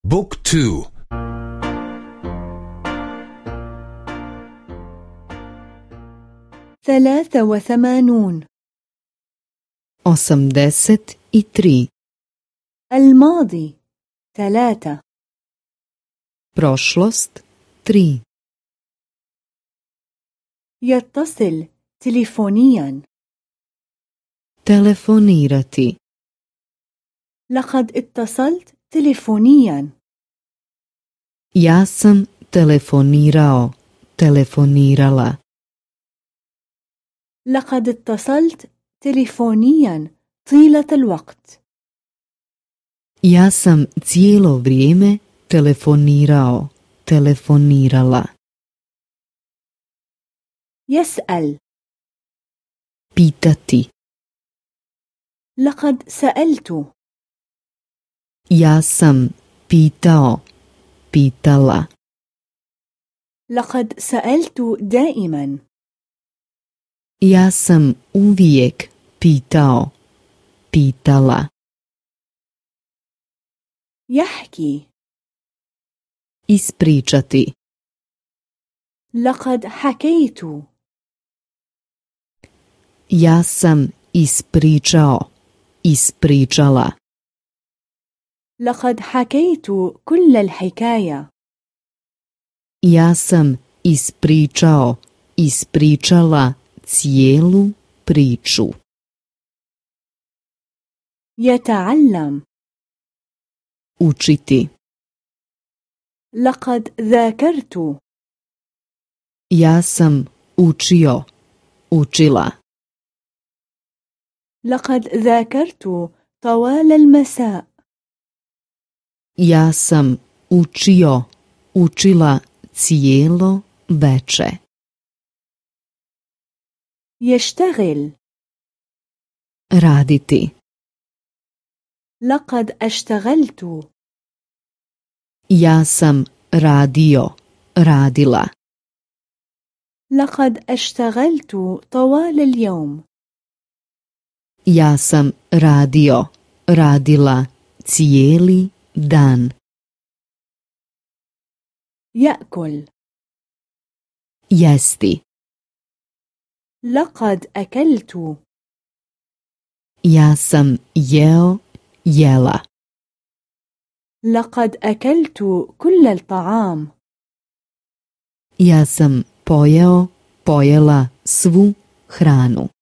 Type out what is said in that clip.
بوك تو. 83. 83. الماضي 3. Prošlost 3. يتصل تليفونيا. Telefonirati. لقد اتصلت تليفونيا. Ja sam telefonirao, telefonirala. لقد اتصلت تليفونيا طيلة الوقت. Ja sam cijelo vrijeme telefonirao, telefonirala. يسأل. Pitati. لقد سألت. Ja sam pitao, pitala. لقد سألت دائما. Ja sam uvijek pitao, pitala. يحكي. Ispričati. لقد حكيت. Ja sam ispričao, ispričala. لقد حكيت كل الحكاية. Ja sam ispričao, ispričala cijelu priču. يتعلم. Učiti. لقد ذاكرت. Ja sam učio, učila. لقد ذاكرت طوال المساء. Ja sam učio, učila cijelo veče. يشتغل. Raditi. لقد اشتغلت. Ja sam radio, radila. لقد اشتغلت طوال اليوم. Ja sam radio, radila cijeli dan. يأكل. Jesti. لقد أكلت. Ja sam jeo, jela. لقد أكلت كل الطعام. Ja sam pojeo, pojela svu hranu.